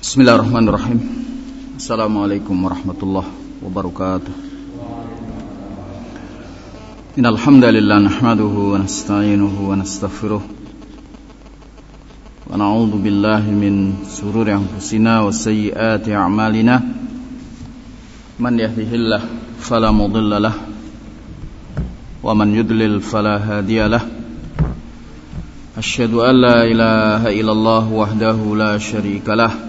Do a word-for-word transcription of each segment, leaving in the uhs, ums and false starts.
Bismillahirrahmanirrahim. Assalamualaikum warahmatullahi wabarakatuh. Innal hamdalillah nahmaduhu wa nasta'inuhu wa nastaghfiruh wa na'udzu billahi min shururi anfusina wa sayyiati a'malina. Man yahdihillahu fala mudilla lahu wa man yudlil fala hadiya lahu. Asyhadu an la ilaha illallah wahdahu la syarika lahu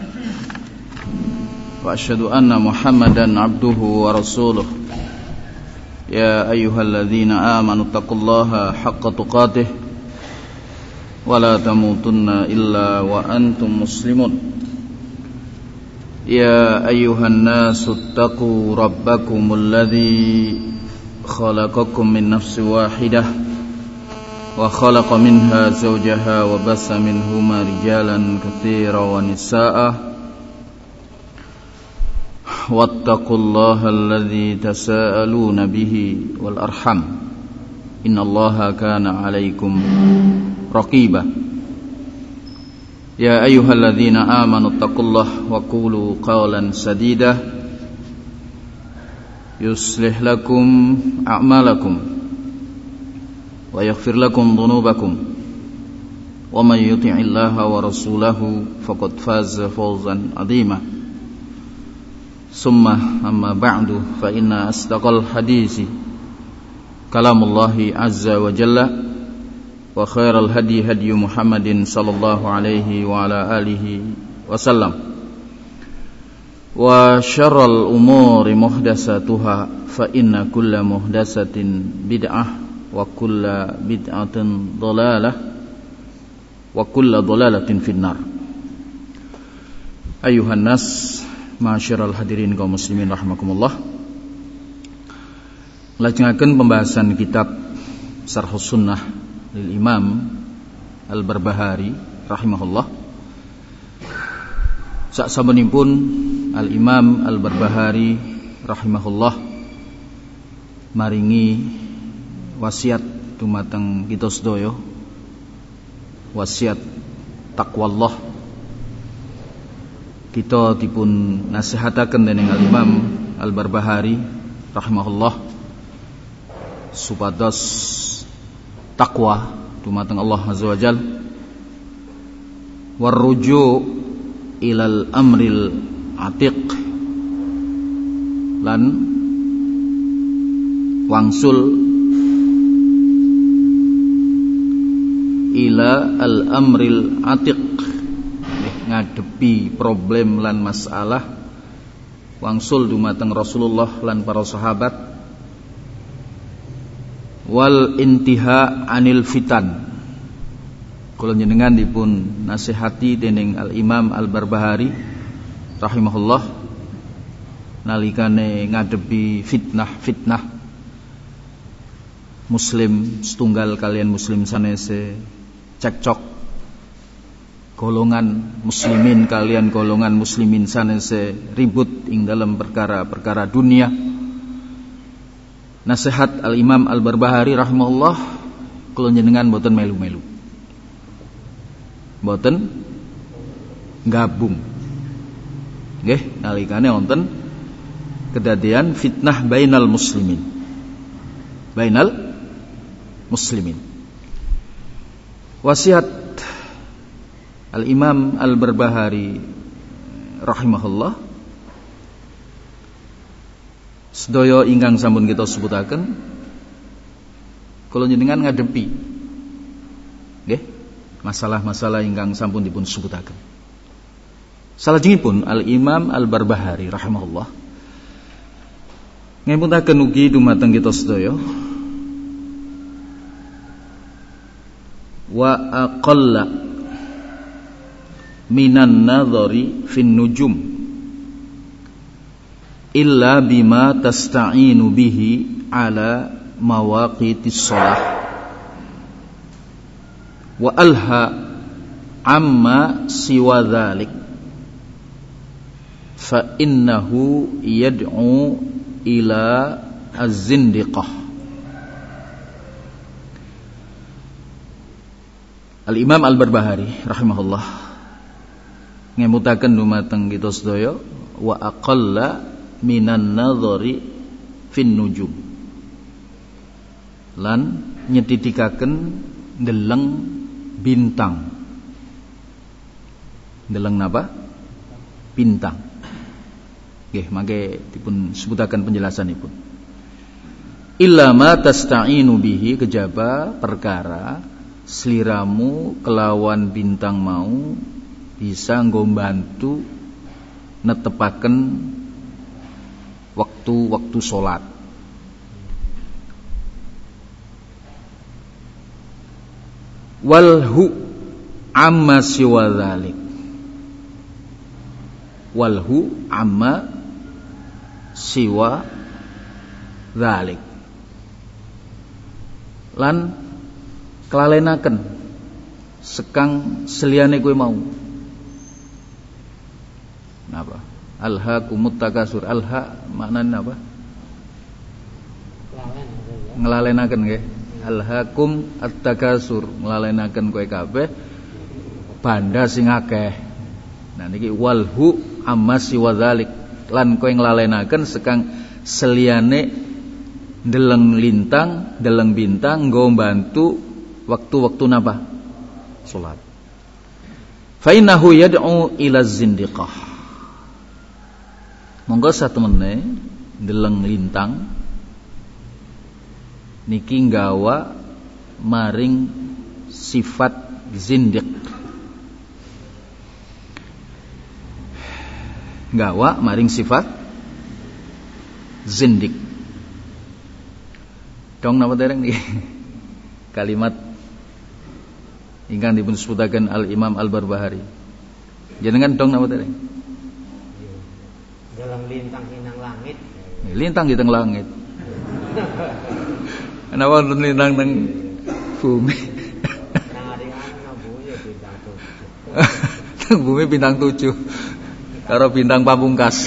wa asyhadu anna Muhammadan abduhu wa rasuluh. Ya ayyuhalladzina amanu taqullaha haqqa tuqatih wa la tamutunna illa wa antum muslimun. Ya ayyuhan nasu taqu rabbakumul ladzi khalaqakum min nafsin wahidah wa khalaqa minha zawjaha wa bassa minhuma rijalan katsiran wa nisaa'a. Wattaqullaha alladzi tasaaluna bihi wal arham innallaha kana 'alaikum raqiba. Ya ayyuhalladzina amanu taqullaha wa qulu qawlan sadida yuslih lakum a'malakum wa yaghfir lakum dhunubakum wa may yuti'illaha wa rasulahu faqad faza fawzan 'azima. Summa amma ba'du fa inna asdaqal hadisi kalamullahi azza wa jalla wa khairal hadi hadi Muhammadin sallallahu alaihi wa ala alihi wasallam wa syarral umuri muhdatsatuha fa inna kulla muhdatsatin bid'ah wa kulla bid'atin dhalalah wa kulla dhalalatin finnar. Ayuhan nas, ma'asyiral hadirin kaum muslimin rahimakumullah. Lajengaken pembahasan kitab Syarhus Sunnah lil Imam Al-Barbahari rahimahullah. Saksampunipun Al-Imam Al-Barbahari rahimahullah maringi wasiat dumateng kita sedaya, wasiat taqwallah. Kita dipun nasihataken dening Al-Imam Al-Barbahari rahimahullah supados takwa dumateng Allah azza wajal warruju ilal amril atiq lan wangsul ila al amril atiq, ngadepi problem lan masalah wangsul dumateng Rasulullah lan para sahabat wal intiha anil fitan. Kula njenengan dipun nasihati dening Al-Imam Al-Barbahari rahimahullah nalikane ngadepi fitnah-fitnah muslim setunggal kalian muslim sanese cekcok, golongan muslimin kalian golongan muslimin sanese ribut ing dalam perkara-perkara dunia. Nasihat Al-Imam Al-Barbahari rahimahullah kula njenengan boten melu-melu, boten gabung nggih nalikane wonten kedadian fitnah bainal muslimin bainal muslimin. Wasiat Al-Imam Al-Barbahari rahimahullah sedaya ingkang sampun kita sebutaken kula njenengan ngadepi nggih masalah-masalah ingkang sampun dipun sebutaken. Salajengipun Al-Imam Al-Barbahari rahimahullah ngemputaken ugi dumateng kita sedaya wa aqalla minan nadhari fin nujum illa bima tasta'inu bihi ala mawaqitis shalah wa alha amma siwa dhalik fa innahu yad'u ila az-zindiqah. Al-Imam Al-Barbahari rahimahullah ngemutaken dumateng kita sedaya wa aqalla minan nadhari fin nujum, lan nyedhidhikaken ndeleng bintang. Ndeleng napa? Bintang. Nggih, mangke dipun sebutaken penjelasanipun. Illa ma tasta'inu bihi, kejaba perkara sliramu kelawan bintang mau bisa nggo bantu netepaken waktu-waktu salat. Walhu amma siwa dzalik. Walhu amma siwa dzalik. Lan kelalenaken sekang seliyane kowe mau. Napa? Alhaakumut takasur. Alha maknane apa? Ngelalenaken nggih. Alhaakum at-takasur, ngelalenaken kowe kabeh banda sing akeh. Nah niki walhu amma siwa dzalik, lan kowe ngelalenaken sekang seliyane ndeleng lintang, ndeleng bintang nggo mbantu waktu-waktu napa? Salat. Fa innahu yad'u ila zindiqah. Monggo satemene ndeleng lintang niki nggawa maring sifat zindiq. Nggawa maring sifat zindiq. Dong napa dereng niki? Kalimat ingkang dipun sebutaken Al Imam Al Barbahari. Jenengan dong napa dereng? Dalam lintang inang langit. Lintang di teng langit. Kenapa wonten lintang teng bumi? Nang aringan nang bumi bintang tujuh. Teng bumi bintang tujuh. Karo bintang pamungkas.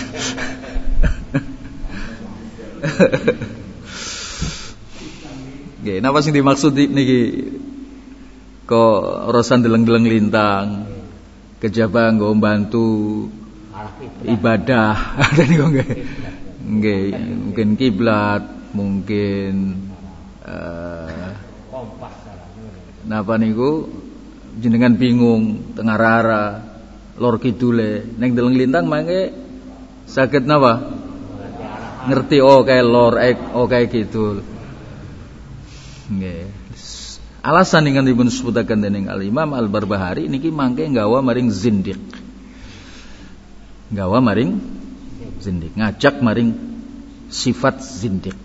Nggih, napa sing dimaksud niki? Kok rosan deleng-deleng lintang. Kejaba nggo mbantu ibadah. Ada niku nggih. Nggih, mungkin kiblat, mungkin uh, kompas. Napa niku jenengan bingung teng arah-arah lor kidule ning deleng lintang mangke saged napa? Ngerti oh kae lor eh oh kae kidul. Nggih. Alasan ingkang dipun sebutaken dening Al Imam Al Barbahari niki mangke nggawa maring zindiq. Nggawa maring zindiq, ngajak maring sifat zindiq.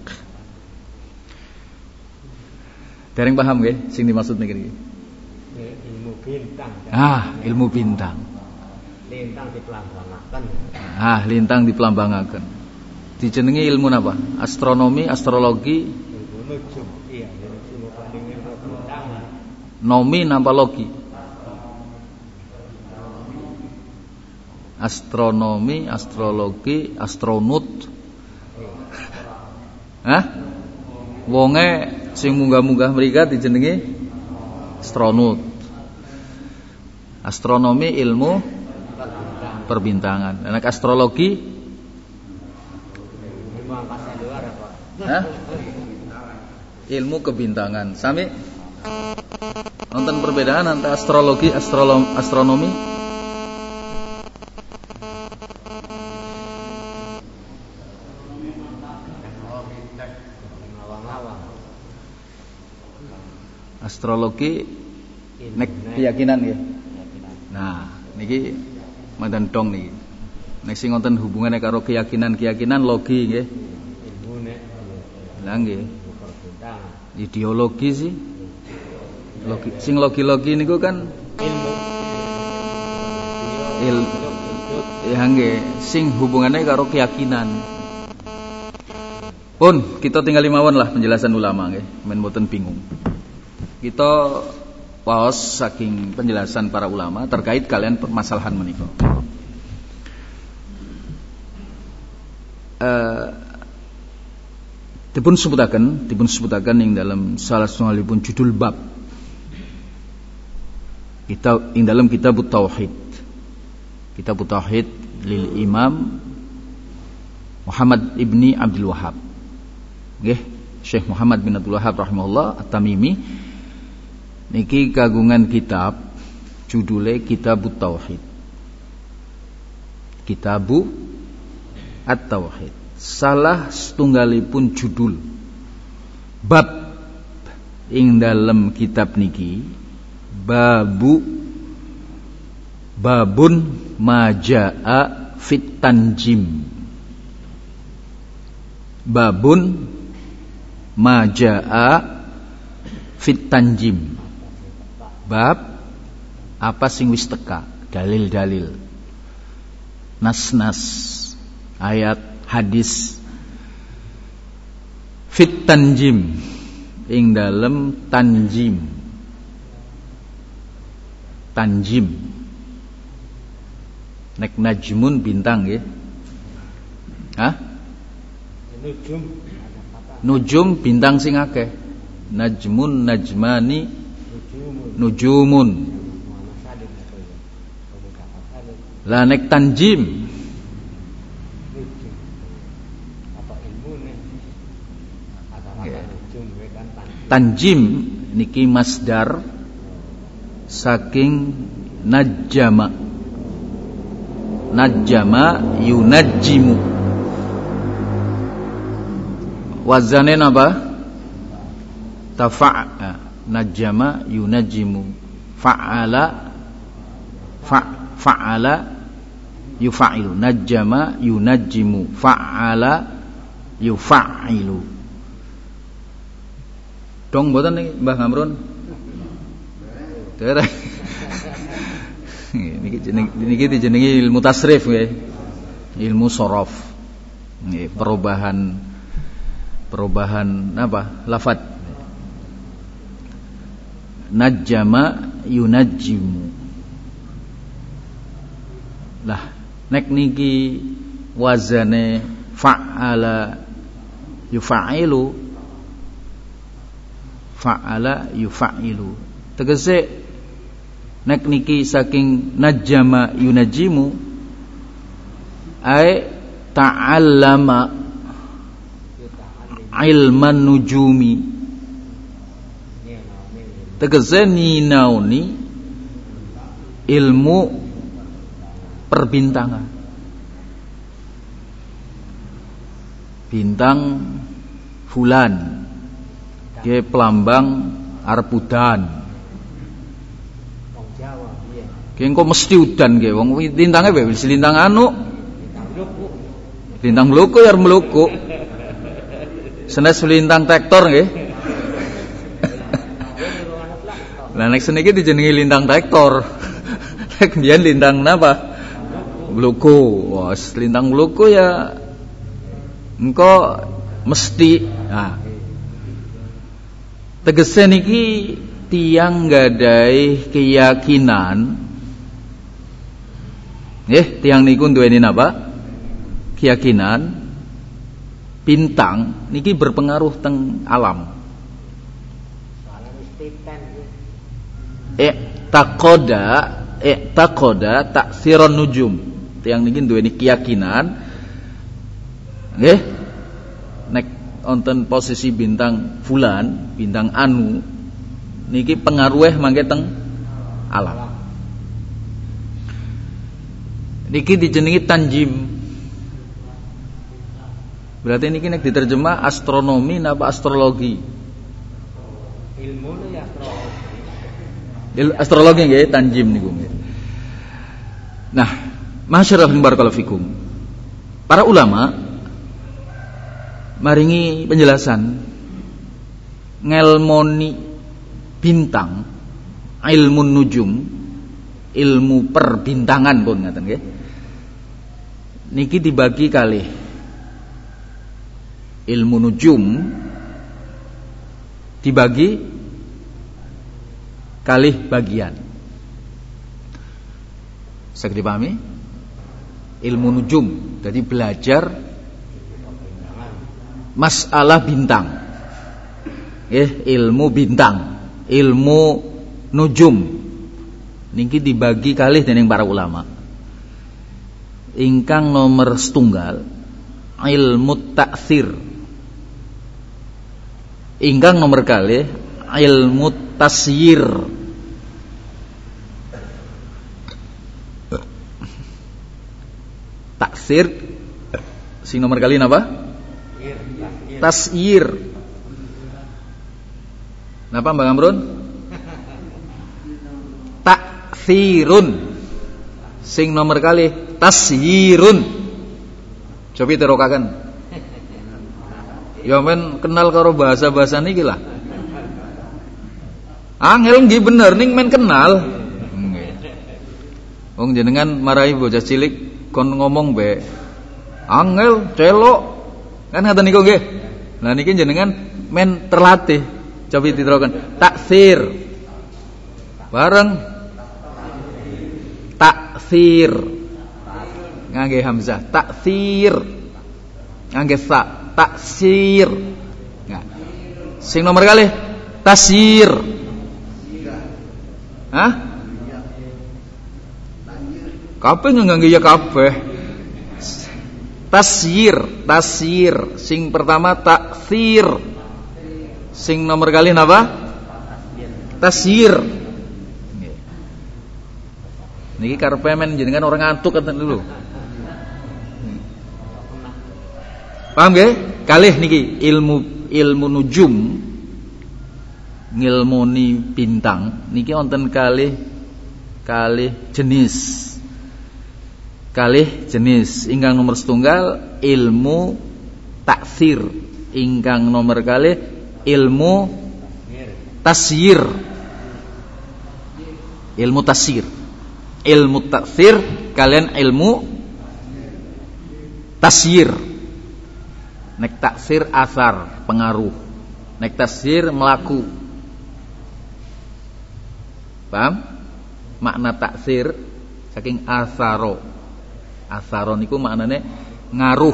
Dereng paham nggih sing dimaksud niki? Ilmu bintang. Ah, ilmu bintang. Lintang dipelambangaken. Ah, lintang dipelambangaken. Dijenengi ilmu napa? Astronomi, astrologi, Ilmu nujum. Iya, ilmu paling ilmu bintang. nomi napa logi? Astronomi, astrologi, astronot. Hah? Wonge sing munggah-munggah mriku dijenengi astronot. Astronomi ilmu perbintangan. Anak astrologi Ilmu angkasa luar apa? hah? Ilmu kebintangan. Sami nonton perbedaan antara astrologi, astrolo- astronomi? Astrologi nek keyakinan nggih. Nah, niki mandan dong niki. Nek sing wonten hubungane karo keyakinan-keyakinan logi nggih. Ilmune. Lah nggih. Perbintangan. Ideologi sih. Logi, sing logi-logi niku kan Ilmu. il ya nggih, sing hubungannya karo keyakinan. Pun kita tinggal mawon lah penjelasan ulama nggih, men mboten bingung. Kita waos saking penjelasan para ulama terkait kalian permasalahan menika. Eh dipun sebutaken, dipun sebutaken ing dalam salah satunggalipun judul bab. Kita ing dalam kitab tauhid. Kitab Tauhid lil Imam Muhammad ibni Abdul Wahhab. Nggih, Syekh Muhammad bin Abdul Wahhab rahimahullah At-Tamimi niki kagungan kitab judule Kitabut Tauhid. Kitabu At-Tauhid. Salah setunggalipun judul bab ing dalem kitab niki babu babun majaa fit tanjim. Babun majaa fit tanjim. Bab apa sing wis teka, dalil-dalil, nas-nas, ayat, hadis fit tanjim ing dalem tanjim. Tanjim nek najmun bintang nggih. Hah? Nujum. Nujum bintang sing akeh. Najmun, najmani, nujumun. Lah nek tanjim tanjim niki masdar saking najjama. Najjama yunajjimu. Wazane napa? Tafa'a. Najjama yunajjimu. Fa'ala fa fa'ala yufa'ilu. Najjama yunajjimu. Fa'ala yufa'ilu. Dong mboten niki Mbah Ngamrun. Derek. Niki jeneng niki dijenengi ilmu tasrif nggih. Ilmu sorof. Nggih, perubahan perubahan apa? Lafaz. Najjama yunajjimu. Lah, nek niki wazane fa'ala yufa'ilu. Fa'ala yufa'ilu. Tegese nek niki saking najjama yunajimu ay ta'allama ilman nujumi. Tegese ninauni ilmu perbintangan. Bintang fulan ke pelambang arpudan. Wong Jawa piye? Ki engko mesti udan ke wong lintange wis lintang anu. Lintang mluku ya mluku. Senes lintang traktor nggih. Lah nek seniki dijenengi lintang traktor. Nek mbiyen lintang napa? Mluku. Wah, lintang mluku ya engko mesti. Nah, tegese niki tiyang gadai keyakinan nggih, tiyang niku duweni napa? Keyakinan bintang niki berpengaruh teng alam. I'taqada i'taqada ta'siran nujum. Tiyang niki duweni keyakinan nggih, nek wonten posisi bintang fulan, bintang anu niki pengaruhe mangke teng alam. Niki dijenengi tanjim. Berarti niki nek diterjemah astronomi napa astrologi? Ilmune ya astrologi. Il astrologi nggih tanjim niku nggih. Nah, masyaallah barakallahu fikum. Para ulama maringi penjelasan ngelmoni bintang, ilmu nujum, ilmu perbintangan pun ngaten nggih. Niki dibagi kalih. Ilmu nujum dibagi kalih bagian. Saged dipahami? Ilmu nujum, jadi belajar masalah bintang. Eh, ilmu bintang, ilmu nujum. Niki dibagi kalih dening para ulama. ingkang nomor setunggal ilmu ta'thir, ingkang nomor kalih ilmu tasyir. Taksir sing nomor kali napa? Tasyir. Napa Mbak Amrun? Taksirun. Sing nomor kali tasyirun. Coba diterokaken. Ya men kenal karo bahasa-bahasa niki lah. Angel nggih bener ning men kenal. Nggih. Wong jenengan marahi bocah cilik kon ngomong be angel celok kan ngaten niku nggih. Lah niki jenengan men terlatih. Coba diterokan taksir bareng taksir ngangge hamzah, taksir ngangge sa, taksir. Nah, sing nomor kali tasyir. Hah? Kabeh ngangge ya kabeh. Tasyir, tasyir. Sing pertama taksir. Sing nomor kali napa? Tasyir. Niki karepe men jenengan orang ngantuk enten dulu. Paham nggih? Kalih niki ilmu ilmu nujum, ngilmuni bintang niki wonten kalih kalih jenis. Kalih jenis. Ingkang nomor setunggal ilmu taksir, ingkang nomor kalih ilmu tasyir. Ilmu tasyir, ilmu taksir kalian ilmu tasyir. Nek taksir asar pengaruh, nek tasyir melaku. Paham? Makna taksir saking asaro. Asaro niku maknane ngaruh.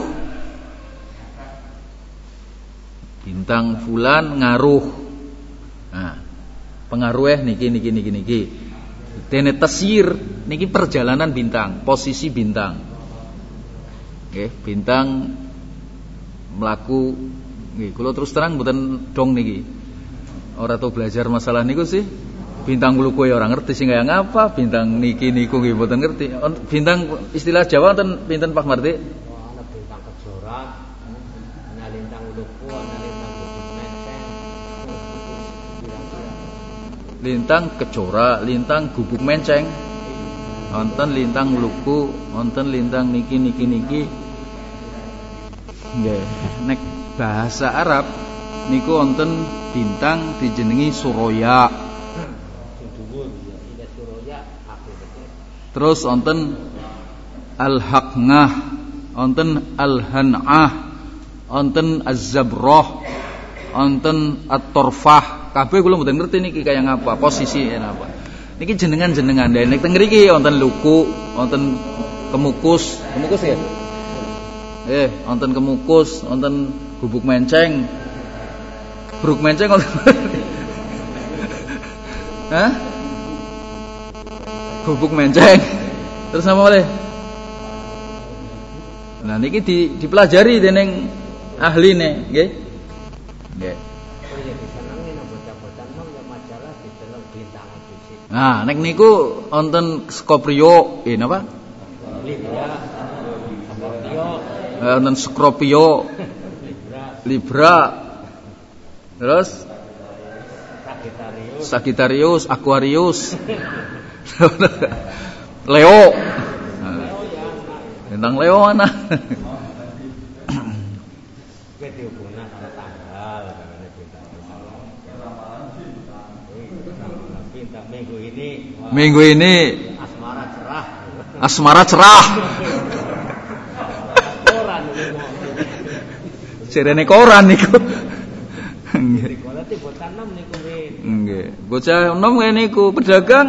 Bintang fulan ngaruh. Nah, pengaruh niki niki niki niki. Dene tasyir niki perjalanan bintang, posisi bintang. Nggih, bintang mlaku nggih. Kula terus terang mboten dong niki. Ora tau belajar masalah niku sih. Bintang kula kowe ora ngerti sing kaya ngapa, bintang niki niku nggih mboten ngerti. Bintang istilah Jawa wonten pinten Pak Marti? Oh, ana bintang kejora, ana lintang luku, ana lintang bukit menceng. Lintang kejora, lintang gubuk menceng. Wonten lintang luku, wonten lintang niki niki niki. Nggih, nek bahasa Arab niku wonten bintang dijenengi Suraya. Terus wonten al-haqnah, wonten al-han'ah, wonten az-zabrah, wonten at-torfah. Kabeh kula mboten ngerti niki kaya ngapa, posisi napa. Niki jenengan-jenengan nek teng mriki wonten luku, wonten kemukus, kemukus ya. Eh, wonten kemukus, wonten gubuk menceng. Gubuk menceng wonten. Hah? Gubuk menceng. Terus apa boleh? Nah niki di, dipelajari dening ahline, nggih. Nggih. Nah, nek niku wonten Scorpio, eh napa? Libra. Scorpio. Eh wonten Scorpio. Libra. Terus Sagittarius. Sagittarius, Aquarius. Leo. Bintang Leo mana? Kowe dihubungna karo tanggal namanya bintang. Bintang minggu ini. Minggu ini Asmara cerah. Asmara cerah. Koran Sirene koran niku. Nggih. Berarti bocah enam niku rin. Nggih. Bocah enom ngene niku pedagang.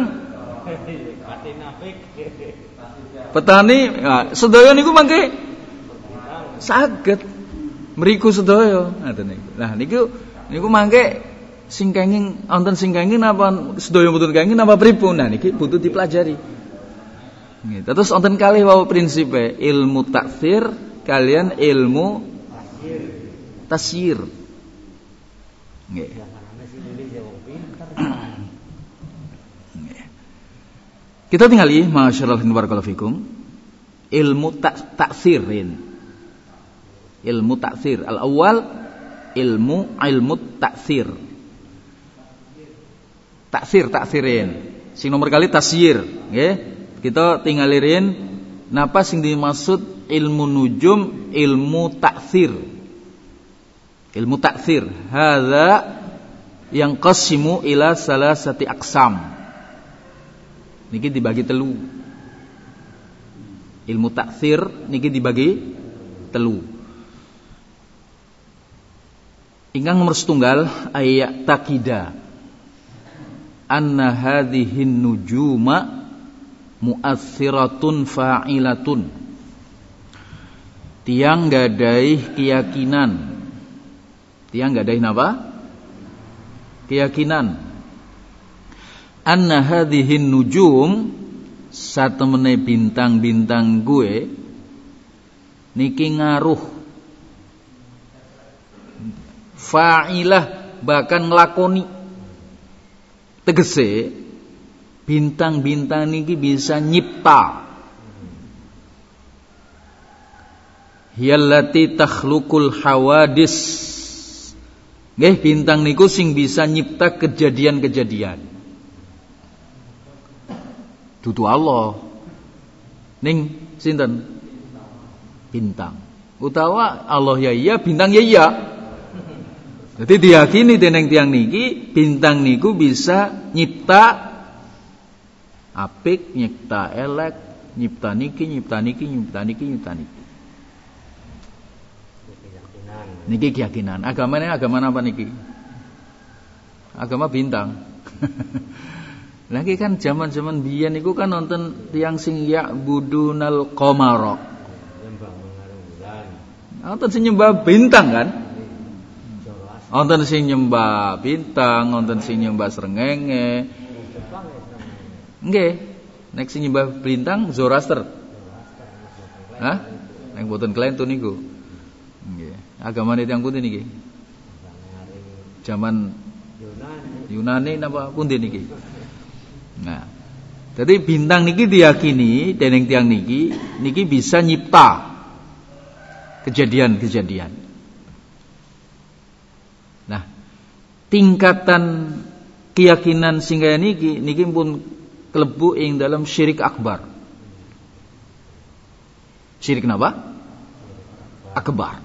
Petani, nah, sedaya niku mangke saged mriku sedaya ngaten niku. Lah niku niku mangke sing kenging wonten sing kenging napa sedaya mboten kenging napa pripun. Nah niki butuh dipelajari. Nggih, terus wonten kalih wau prinsipe, ilmu taksir kalian ilmu tasyir. Nggih. Kita tinggali masyaallah barakallahu fikum ilmu tak taksirin. Ilmu taksir. Al-awwal ilmu ilmu taksir. Taksir taksirin. Sing nomor kali tasyir, nggih. Kita tinggalirin napa sing dimaksud ilmu nujum, ilmu taksir. Ilmu taksir. Hadza yang qasimu ila salasati aqsam. Niki dibagi telu. Ilmu taksir niki dibagi telu. Ingkang nomor setunggal ayat takida anna hadhihi nujuma mu'assiratun fa'ilatun. Tiang gadai keyakinan. Tiang gadai napa? Keyakinan anna hadhihin nujum satemene bintang-bintang gue niki ngaruh fa'ilah bahkan nglakoni. Tegese bintang-bintang niki bisa nyipta. Hiyallati takhluqul hawadis. Nggih, bintang niku sing bisa nyipta kejadian-kejadian. Dudu Allah ning sinten bintang utawa Allah ya iya bintang ya iya. Jadi diyakini dening tiang niki bintang niku bisa nyipta apik, nyipta elek, nyipta niki, nyipta niki, nyipta niki, nyipta niki. Niki keyakinan. Agamanya agama apa niki? Agama bintang. Lagi kan zaman-zaman biyen niku kan nonton tiang sing ya budunal qamara. Nyembah mengarung bulan. Nonton sing nyembah bintang kan? Nonton sing nyembah bintang, nonton sing nyembah srengenge. Nggih, nek sing nyembah bintang Zoroaster. Hah? Nek boten kelentun niku. Nggih. Agamane tiyang pundi niki? Zaman Yunani napa pundi niki? Nah, jadi bintang niki diyakini dening tiang niki niki bisa nyipta kejadian-kejadian. Nah, tingkatan keyakinan sing kaya niki niki pun klebu ing dalam syirik akbar. Syirik napa? Akbar.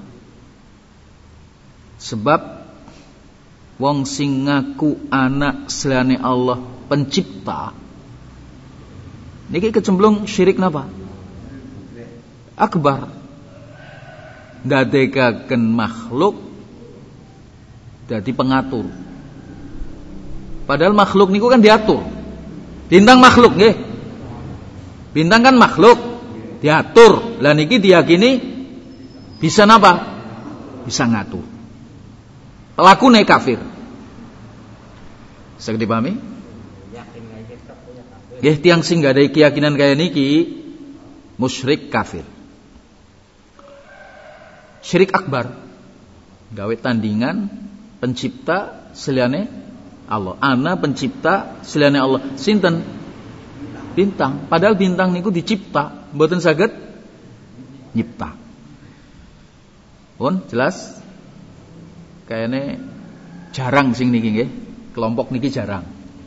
Sebab wong sing ngaku anak selane Allah pencipta niki kecemplung syirik napa? Akbar. Ndadekaken makhluk dadi pengatur. Padahal makhluk niku kan diatur. Bintang makhluk nggih. Bintang kan makhluk diatur. Lah niki diyakini bisa napa? Bisa ngatur. Pelakune kafir. Saged dipahami? Nggih, tiyang sing gak ada keyakinan kaya niki musyrik kafir. Syirik akbar. Gawe tandingan pencipta seliyane Allah. Ana pencipta seliyane Allah. Sinten? Bintang. Padahal bintang niku dicipta, mboten saged nyipta. Pun jelas? Kayane jarang sing niki nggih. Kelompok niki jarang.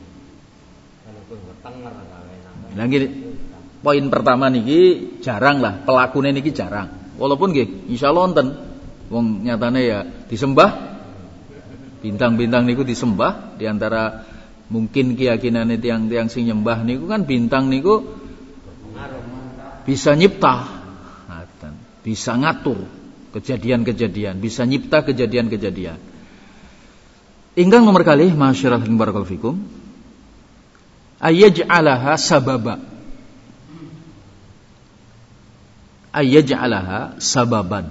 Lagi poin pertama niki jarang lah, pelakune niki jarang. Walaupun nggih insyaallah wonten wong nyatane ya disembah. Bintang-bintang niku disembah di antara mungkin keyakinane tiang-tiang sing nyembah niku kan bintang niku bisa nyipta, bisa ngatur kejadian-kejadian, bisa nyipta kejadian-kejadian. Ingkang nomor kali masyaallah barakallahu fikum ayyaj'alaha sababa ayyaj'alaha sababan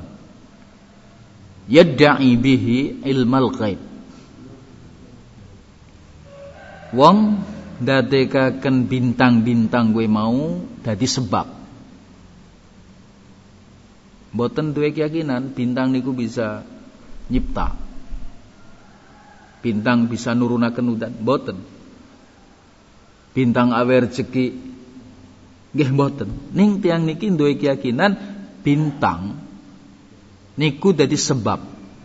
yadda'i bihi ilmal ghaib. Wong ndadekaken bintang-bintang kuwi mau dadi sebab. Mboten duwe keyakinan bintang niku bisa nyipta. Bintang bisa nurunaken udan, mboten. Bintang awe rezeki nggih mboten. Ning tiyang niki duwe keyakinan bintang niku dadi sebab.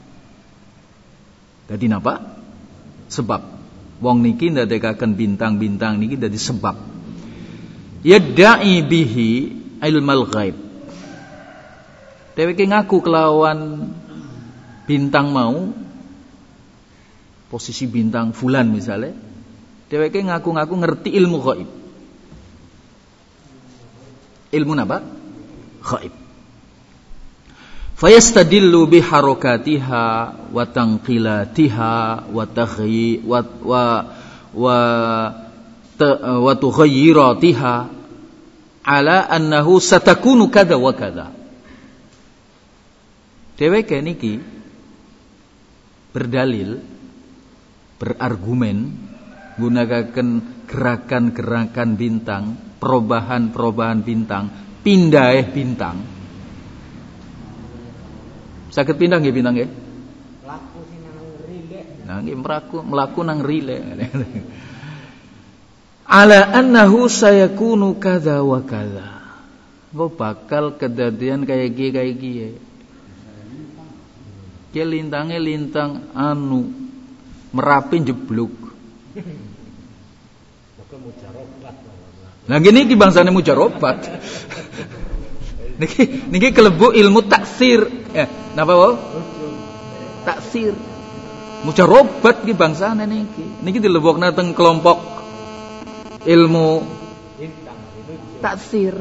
Dadi napa? Sebab. Wong niki ndadekaken bintang-bintang niki dadi sebab. Yadda'i bihi ilmal ghaib. Dheweke ngaku kelawan bintang mau, posisi bintang fulan misalnya, dheweke ngaku-ngaku ngerti ilmu ghaib. Ilmu apa? Ghaib. Fayastadillu biharakatiha wa tanqilatiha wa taghyi wa wa wa wa tughayyiratiha ala annahu satakunu kada wa kada. Dheweke niki berdalil, berargumen, gunakan gerakan-gerakan bintang, perubahan-perubahan bintang, pindah bintang. Saged pindah nggih bintang nggih? Laku sing nang rile. Nah nggih mlaku mlaku nang rile. Ala annahu sayakunu kadza wa kadza. Wo bakal kedadian kaya iki kaya iki. Ki lintange lintang anu Merapi jeblok. Nah gini ki bangsane mujarobat. Niki niki kelebu ilmu taksir. Ya, napa wae? Taksir. Mujarobat ki bangsane niki. Niki dilebokna teng kelompok ilmu taksir.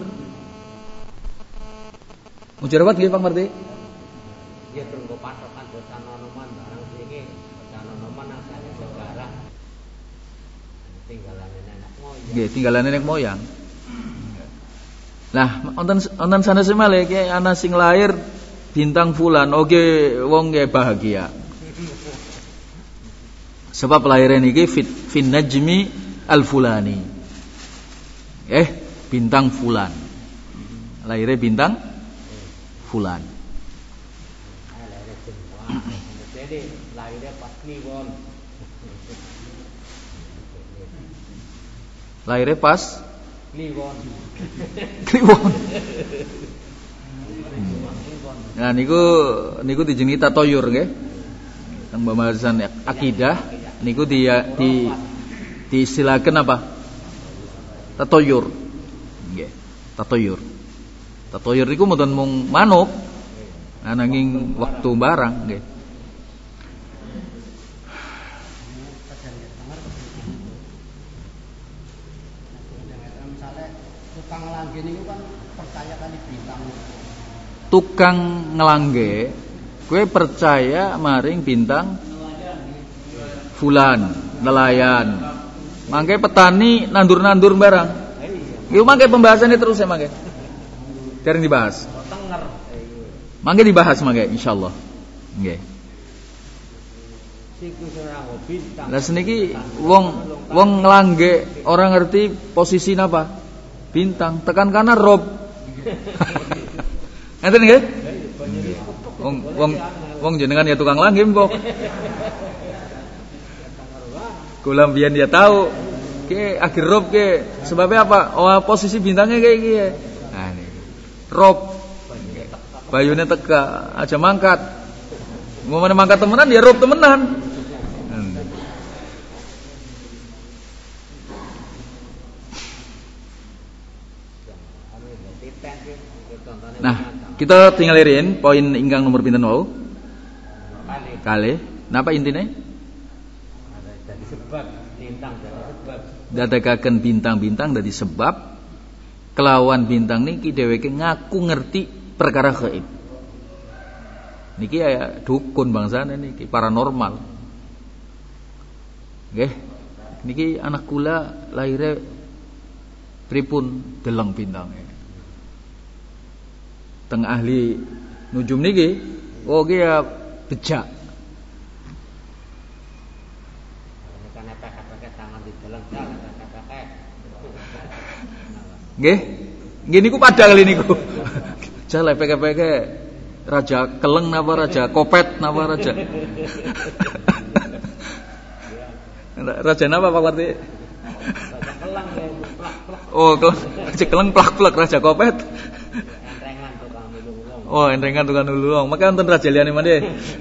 Mujarobat nggih Pak Marti? Dia tunggu patokan dosa nonoman barang sini dosa nonoman nang sane sejarah tinggalan nenek moyang. Nggih, tinggalan nenek moyang. Nah, wonten wonten sanes malih ki ana sing lahir bintang fulan, oke wong nggih bahagia. Sebab lahiran iki fit fin najmi al fulani. Eh, bintang fulan. Lahirnya bintang fulan. Jadi lahirnya pas kliwon. Lahirnya pas kliwon. Kliwon. Nah niku niku dijenengi tatoyur nggih. Teng pembahasan akidah niku dia di diistilahaken apa? Tatoyur. Nggih. Tatoyur. Tatoyur niku mboten mung manuk. Ananging waktu barang nggih. Tukang ngelangge niku kan percaya kali bintang. Tukang ngelangge kowe percaya maring bintang fulan, nelayan. Mangke petani nandur-nandur barang. Iku mangke pembahasannya terus ya mangke. Dereng dibahas. Mangke dibahas mangke insyaallah. Nggih. Lah seniki wong wong nglangge ora ngerti posisi napa? Bintang, tekan kanan rob. Ngeten nggih? Wong wong wong jenengan ya tukang langge mbok. Kula mbiyen dia tahu ke akhir rob ke sebabnya apa? Oh posisi bintangnya kayak gini. Nah ini rob bayune teka aja mangkat. Mau mana mangkat temenan dia rob temenan. Nah, kita tinggal lirin poin ingkang nomor pinten wau? Kali. Napa intine? Dari sebab bintang dari sebab. Dadekaken bintang-bintang dari sebab kelawan bintang niki dheweke ngaku ngerti perkara gaib. Niki ya dukun bangsane niki paranormal. Nggih. Niki anak kula lahirnya pripun deleng bintangnya. Teng ahli nujum niki, oh ki ya bejak. Karena pakai tangan di dalam jalan, pakai Nggih. Nggih niku padha kali niku. Jale peke-peke raja keleng napa raja kopet napa raja. Raja napa Pak Warti? Raja keleng ya plak-plak. Oh, raja keleng plak-plak raja kopet. Entrengan tukang nulung. Oh, entrengan tukang nulung. Maka wonten raja liyane maneh.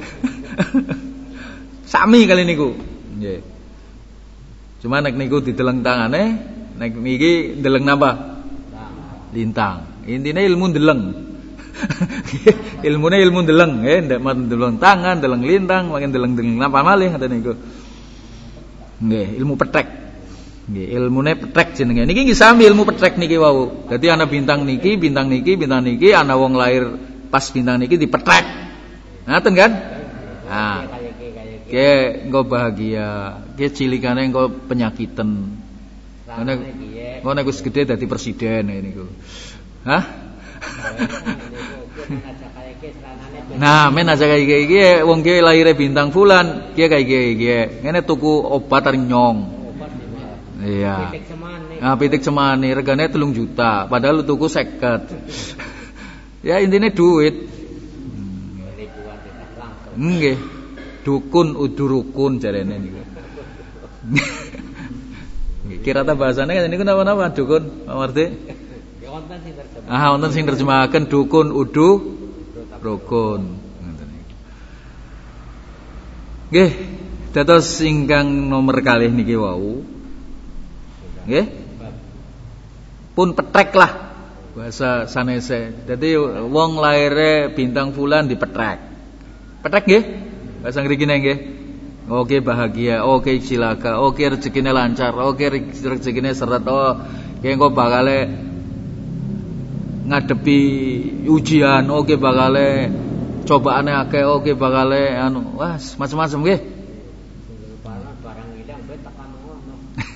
Sami kali niku. Nggih. Cuma nek niku dideleng tangane, nek niki ndeleng napa? Lintang. Intine ilmu ndeleng. Ilmune ilmu ndeleng, nggih, ndak ndeleng tangan, ndeleng lintang, makin ndeleng-ndeleng napa malih ngoten niku. Nggih, ilmu petrek. Nggih, ilmune petrek jenenge. Niki nggih sami ilmu petrek niki wau. Dadi ana bintang niki, bintang niki, bintang niki, ana wong lahir pas bintang niki dipetrek. Ngaten kan? Nah. Ke engko bahagia, ke cilikane engko penyakitan. Ngene ngono wis gedhe dadi presiden niku. Hah? Nah, men aja kayak iki wong ki lahire bintang fulan, ki kayak iki. Ngene tuku obat areng nyong. Iya. Pitik semane. Ah, pitik semane regane telung juta, padahal lu tuku seket. Ya intine duit. Nggih. Dukun udurukun jarene niku. Kira ta bahasane kan niku napa-napa dukun, Pak Marti? Ya wonten sing terjemah. Ah, wonten sing terjemahaken dukun udu rukun. Ngoten niku. Nggih, dados ingkang nomor kalih niki wau. Nggih. Pun petrek lah bahasa sanese. Dadi wong laire bintang fulan dipetrek. Petrek nggih? Bahasa ngriki nggih. Oke bahagia, oke cilaka, oke rezekine lancar, oke rezekine seret, oh engko bakale ngadepi ujian, oke bakale cobaane akeh, oke bakale anu, wah macam-macam nggih. Barang ilang bet tekan ngono.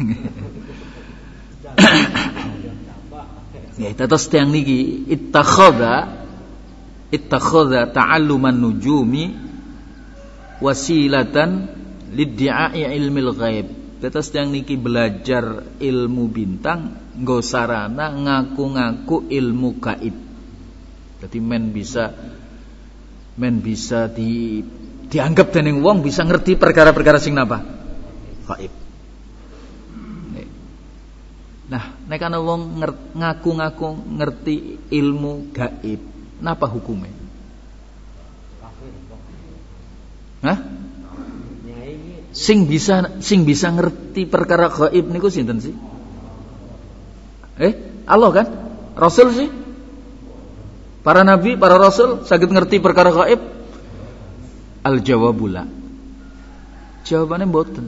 Ya terus tiyang niki ittakhadha ittakhadha ta'alluman nujumi wasilatan liddi'ai ilmil ghaib. Tetes yang niki belajar ilmu bintang nggo sarana ngaku-ngaku ilmu gaib. Jadi men bisa men bisa di dianggap dening wong bisa ngerti perkara-perkara sing napa? Gaib. Nah, nek ana wong ngaku-ngaku ngerti ilmu gaib, napa hukumnya? Hah? Sing bisa sing bisa ngerti perkara gaib niku sinten sih? Eh, Allah kan? Rasul sih? Para nabi, para rasul saged ngerti perkara gaib? Al jawabula. Jawabane mboten.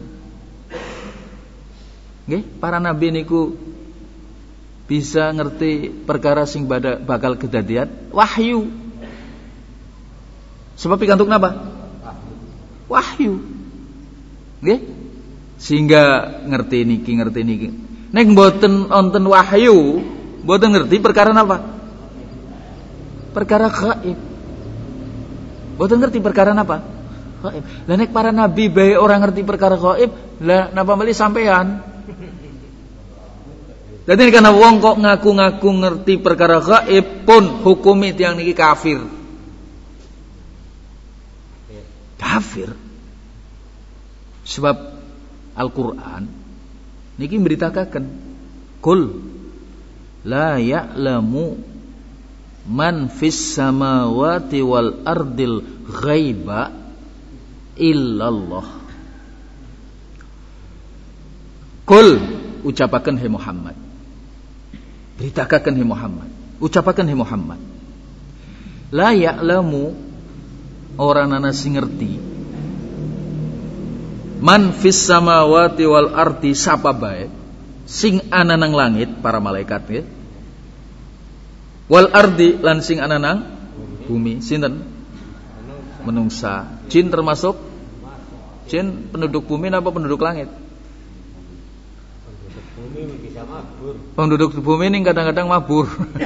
Nggih, para nabi niku bisa ngerti perkara sing bakal kedadian wahyu. Sebab pikantuk napa? Wahyu. Nggih? Sehingga ngerti niki ngerti niki. Nek mboten wonten wahyu, mboten ngerti perkara napa? Perkara gaib. Mboten ngerti perkara napa? Gaib. Lah nek para nabi bae orang ngerti perkara gaib, lah napa meli sampean? Dadi nek ana wong kok ngaku-ngaku ngerti perkara gaib pun hukumi tiyang niki kafir. Kafir. Sebab Al-Qur'an niki mberitakan kul la ya'lamu man fis samawati wal ardil ghaiba illallah. Kul ucapaken hai Muhammad. Beritakan hai Muhammad. Ucapaken hai Muhammad. La ya'lamu orang ana sing ngerti man fis samawati wal ardi sapa bae sing ana nang langit para malaikat nggih. Wal ardi lan sing ana nang bumi sinten? Menungsa. Jin termasuk? Jin penduduk bumi napa penduduk langit? Penduduk bumi bisa mabur. Penduduk bumi ini kadang-kadang mabur.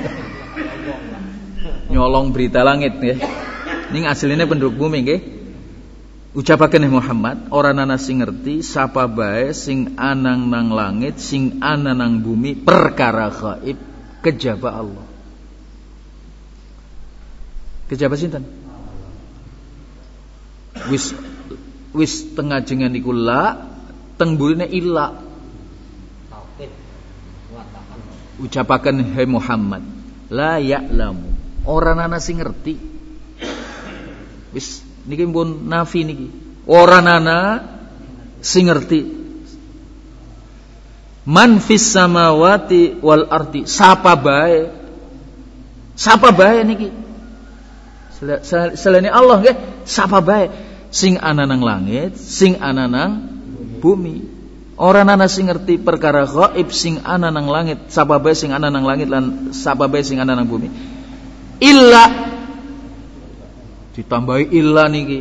Nyolong berita langit nggih. Ning asline penduduk bumi nggih. Ucapaken Muhammad, orang ana sing ngerti sapa bae sing anang nang langit, sing ana nang bumi perkara gaib kejaba Allah. Kejaba sinten? Wis wis teng ajengan iku la, teng burine ila. Tauhid mengatakan Ucapaken hai Muhammad, la ya'lamu. Ora ana sing ngerti. Wis niki pun nafi niki. Ora ana sing ngerti. Man fis samawati wal ardi, sapa bae. Sapa bae niki? Selain Allah nggih, sapa bae sing ana nang langit, sing ana nang bumi. Ora ana sing ngerti perkara gaib sing ana nang langit, sapa bae sing ana nang langit lan sapa bae sing ana nang bumi. Illa ditambahi illa niki.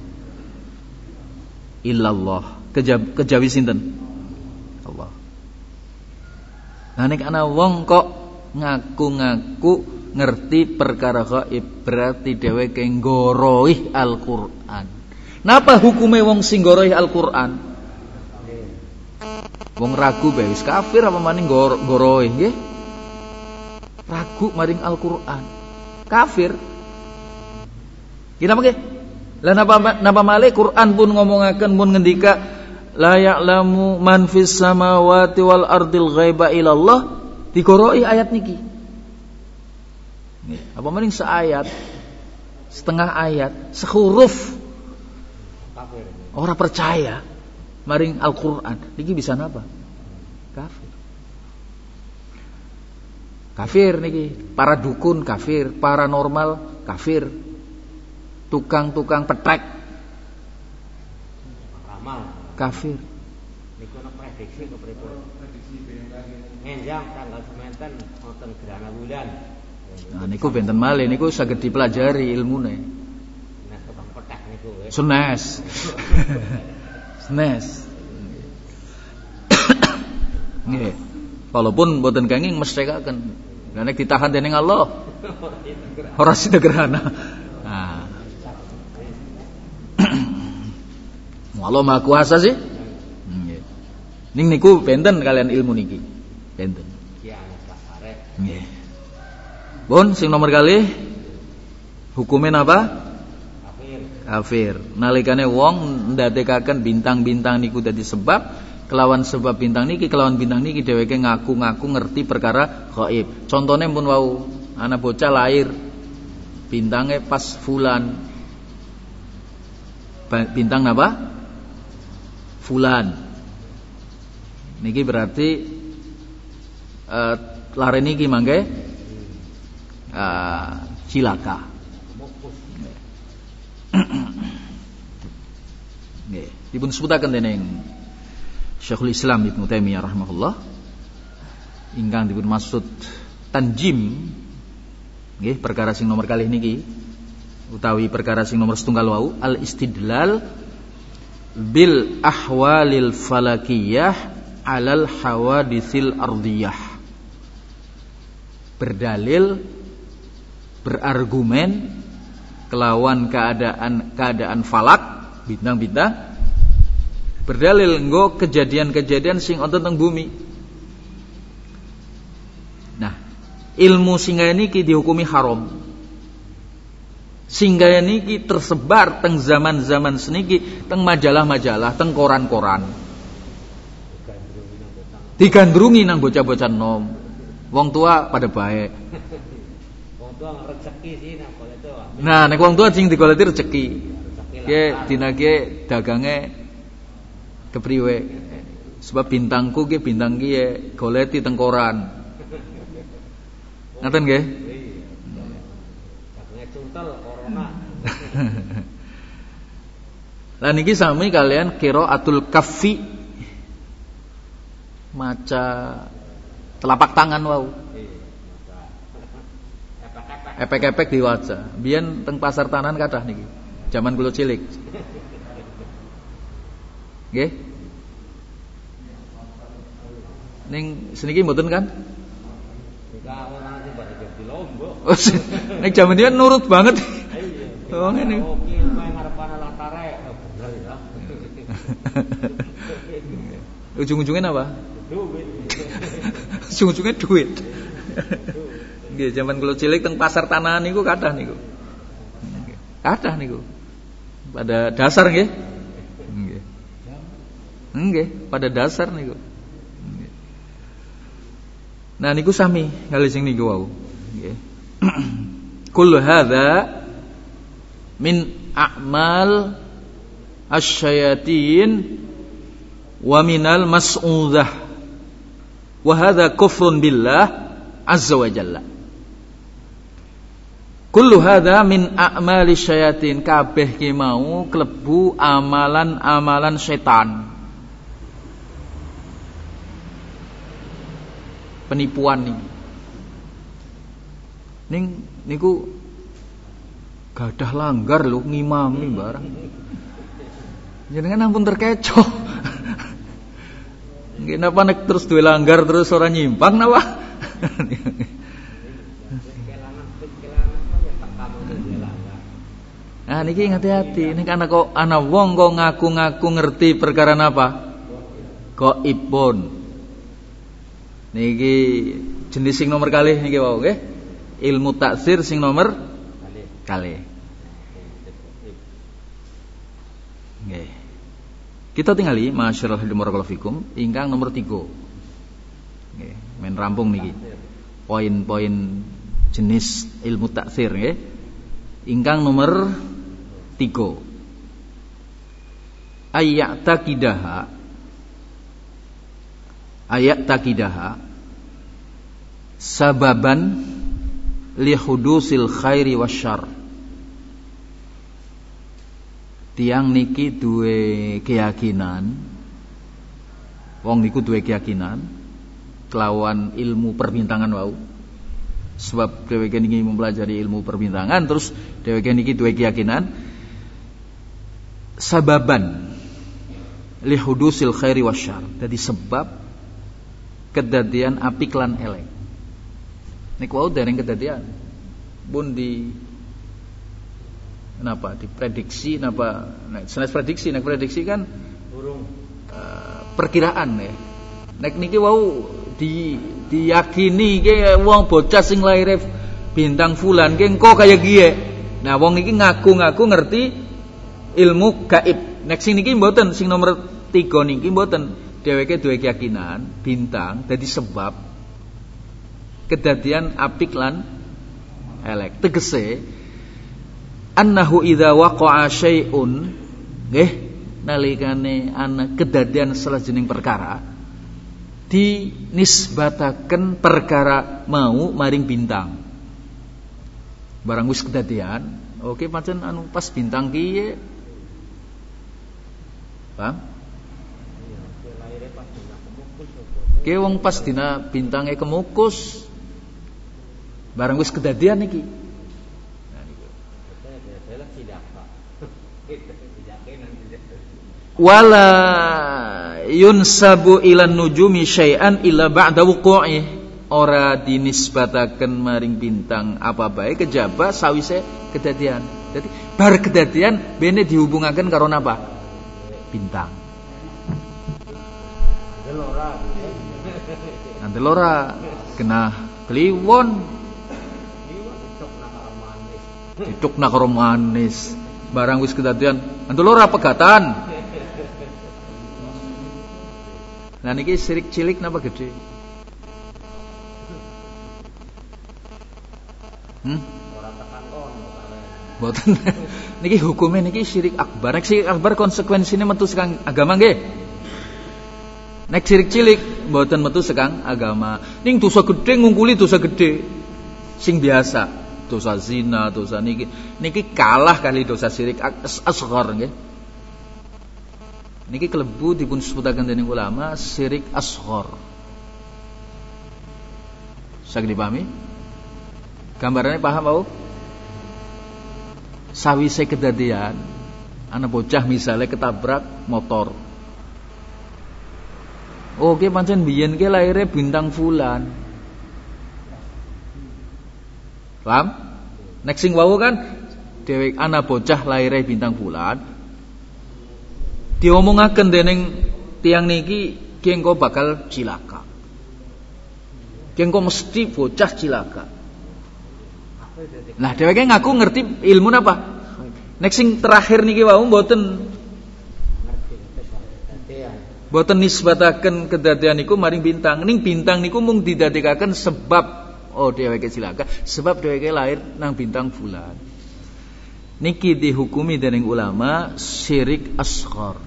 Illallah. Kejab, kejawi sinten? Allah. Nah nek ana wong kok ngaku-ngaku ngerti perkara gaib, berarti dheweke nggorohi Al-Qur'an. Napa hukume wong sing nggorohi Al-Qur'an? Wong ragu bae wis kafir apa maning nggorohi nggih? Ragu maring Al-Qur'an. Kafir. Gimana nggih? Lah napa napa malih Qur'an pun ngomongaken pun ngendika la ya'lamu man fis samawati wal ardil ghaiba illallah, digorohi ayat niki. Apa mending seayat, setengah ayat, sehuruf orang percaya maring Al-Qur'an niki bisa napa? Kafir. Kafir niki, para dukun kafir, paranormal kafir, tukang-tukang petek ramal kafir. Niku ana prediksi kepripun? Enjang tanggal semanten wonten gerhana bulan. Nah niku benten malih niku saged dipelajari ilmune. Nah, tukang petek niku nggih. Senes. Senes. Nggih. Walaupun mboten kenging mestekaken. Lah nek ditahan dening Allah ora sederhana. Nah. Allah Maha Kuasa sih. Nggih. Ning niku benten kalian ilmu niki. Benten. Nggih. Bon, sing nomor kali hukumin apa? Kafir. Kafir. Nalikane wong ndadekaken bintang-bintang niku dadi sebab, kelawan sebab bintang niki, kelawan bintang niki dheweke ngaku-ngaku ngerti perkara gaib. Contone pun wau, ana bocah lahir bintange pas fulan. Bintang napa? Fulan. Niki berarti uh, lare niki mangke Uh, cilaka. Nggih, dipun sebutaken dening Syekhul Islam Ibnu Taimiyah rahimahullah ingkang dipun maksud tanjim nggih perkara sing nomor kalih niki utawi perkara sing nomor setunggal wau al istidlal bil ahwalil falakiyah alal hawaditsil ardiyah, berdalil berargumen kelawan keadaan keadaan falak bintang-bintang, berdalil nggo kejadian-kejadian sing wonten teng bumi. Nah, ilmu singgah niki dihukumi haram. Singgah niki tersebar teng zaman-zaman seniki, teng majalah-majalah, teng koran-koran. Digandrungi nang bocah-bocah nom. Wong tua pada baik. Rezeki sih nang golek to. Nah, nek wong tua sing digoleti rezeki. Ki dinake dagange kepriwe? Sebab bintangku ki bintang ki ya goleti teng koran. Ngaten nggih? Dagange cuntel corona. Lah niki sami kalian qiraatul kaffi, maca telapak tangan wau. Epek-epek diwaca. Biyen teng pasar tanan kathah niki. Zaman kula cilik. Nggih. Ning seniki mboten kan? Nika ora sing bare jadi lombok. Nek jaman iki nurut banget. Oh ngene. Oke, kowe ngarepane latare bener ya. Ujung-ujungnya apa? Duit. Ujung-ujungnya duit. Nggih, zaman kula cilik teng pasar Tanahan niku kathah niku. Kathah niku. Pada dasar nggih. Nggih. Nggih, pada dasar niku. Nggih. Nah niku sami kali sing niku wau. Nggih. Kullu hadza min a'mal asyayatin wa minal mas'udah wa hadza kufrun billah azza wa jalla. Kullu hadza min a'mali syayatin, kabeh ki mau klebu amalan-amalan setan. Penipuan niki. Ning niku gadah langgar lho ngimami barang. Jenengan ampun terkecoh. Nggih napa nek terus duwe langgar terus ora nyimpang napa? Nah niki hati-hati, niki ana kok ana wong kok ngaku-ngaku ngerti perkara napa? Gaibun. Niki jenis sing nomor kalih niki wau nggih. Ilmu taksir sing nomor kalih. Nggih. Kita tingali masyaallah barakallahu fikum ingkang nomor tiga. Nggih, men rampung niki. Poin-poin jenis ilmu taksir nggih. Ingkang nomor tiga. Ayat takidaha ayat takidaha sababan li hudusil khairi wasyarr. Tiang niki duwe keyakinan, wong niku duwe keyakinan kelawan ilmu perbintangan wau. Sebab dheweke niki mempelajari ilmu perbintangan, terus dheweke niki duwe keyakinan sababan li hudusil khairi wasyarr. Dadi sebab kedadian apik lan elek. Niku wau dereng kedadian. Pun di napa diprediksi napa nek sanes prediksi nek prediksi kan burung uh, perkiraan ya. Nek niki wau di diyakini ke wong bocah sing laire bintang fulan ke engko kaya kiye. Nah wong niki ngaku-ngaku ngerti ilmu gaib. Nek sing niki mboten, sing nomor tiga niki mboten. Dheweke duwe keyakinan bintang dadi sebab kedadian apik lan elek. Tegese annahu idza waqa'a syai'un nggih nalikane ana kedadian salajenging perkara dinisbataken perkara mau maring bintang. Barang wis kedadian, oke pancen anu pas bintang ki paham? Ki wong pas dina bintange kemukus. Barang wis kedadian iki. Wala yunsabu ilan nujumi syai'an illa ba'da wuqu'i. Ora dinisbataken maring bintang apa bae kejaba sawise kedadian. Jadi bar kedadian bene dihubungaken karo napa? Bintang. Delora. Delora kena kliwon. Dituk nak karo manis. Barang wis kedadian, delora pegatan. Nah niki sirik cilik napa gede? Hmm? Boten. Niki hukumnya niki syirik akbar. Nek syirik akbar konsekuensine metu sekang agama nggih. Nek syirik cilik boten metu sekang agama. Ning dosa gedhe ngungkuli dosa gedhe. Sing biasa, dosa zina, dosa niki niki kalah kali dosa syirik asghar nggih. Niki kelebu dipun sebutaken dening ulama syirik asghar. Saged dipahami? Gambarannya paham mau? Sawise kedadian ana bocah misalnya ketabrak motor. Oke pancen biyen ki laire bintang fulan. Paham? Nek sing wau kan dhewek ana bocah laire bintang fulan. Diomongaken dening tiang niki ki engko bakal cilaka. Engko mesti bocah cilaka. Nah, dheweke ngaku ngerti ilmu napa? Nek sing terakhir niki wau mboten mboten nisbataken kedadean niku maring bintang. Ning bintang niku mung didadekaken sebab oh dheweke cilaka, sebab dheweke lahir nang bintang bulan. Niki dihukumi dening ulama syirik asghar.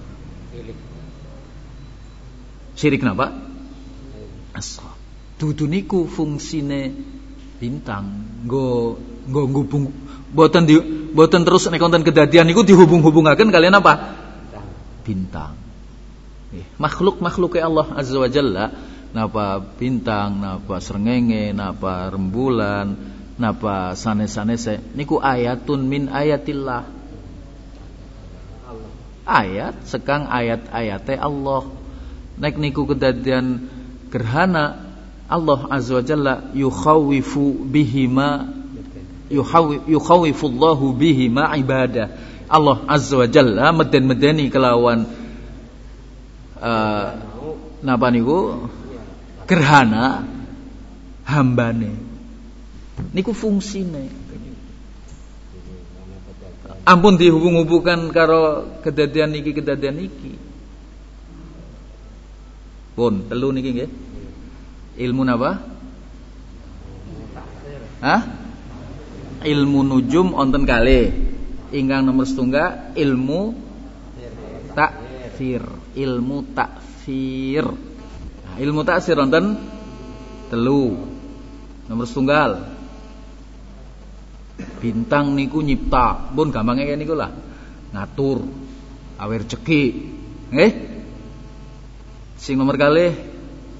Syirik napa? Asghar. Dudu niku fungsine bintang nggo nggo ngubung boten di boten terus nek wonten kedadian niku dihubung-hubungaken kalian apa? Bintang. Nggih, makhluk-makhluke Allah Azza wa Jalla napa bintang, napa srengenge, napa rembulan, napa sanes-sanese niku ayatun min ayatillah. Ayat sekang ayat-ayate Allah. Nek niku kedadian gerhana Allah Azza wa Jalla yukhawifu bihima yukhawifu Allahu bihima ibadah. Allah Azza wa Jalla meden-medeni kelawan uh, napa niku gerhana hambane. Niku fungsine. Ampun dihubung-hubungkan karo kedadian niki kedadian niki. Pun telu niki nggih. Ilmu napa? Hah? Ilmu nujum wonten kalih. Ingkang nomor setunggal ilmu takfir. Ilmu takfir. Nah, ilmu takfir wonten telu. Nomor setunggal bintang niku nyipta. Pun gampange kene niku lah. Ngatur awer rezeki. Nggih? Sing nomor kalih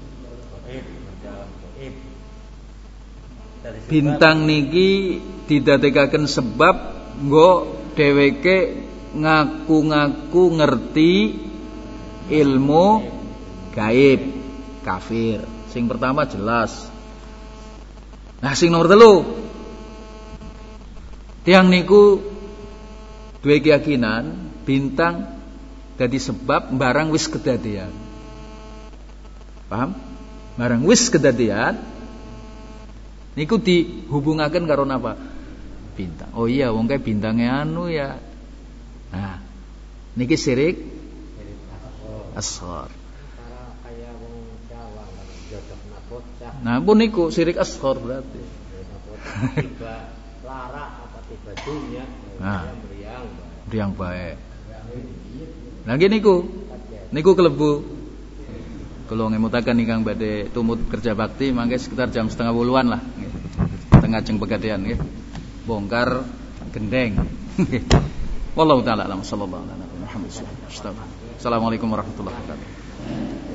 bintang niki didadekaken sebab nggo dheweke ngaku-ngaku ngerti ilmu gaib, kafir. Sing pertama jelas. Nah, sing nomor telu tiyang niku duwe keyakinan bintang dadi sebab barang wis kedadean. Paham? Barang wis kedadean niku dihubungaken karo napa? Bintang. Oh iya, wong kae bintange anu ya. Nah, niki syirik asghar. Nah, pun niku syirik asghar berarti. Tiba lara apa tiba dunya, nah, meriang. Meriang bae. Lah nggih niku. Niku kelebu kalau ngemutaken ingkang badhe tumut kerja bakti mangke sekitar jam setengah woluan lah. Tengah jeng pegadaian nggih. Bongkar gendeng. Wallahu taala alam sallallahu alaihi wasallam. Assalamualaikum warahmatullahi wabarakatuh.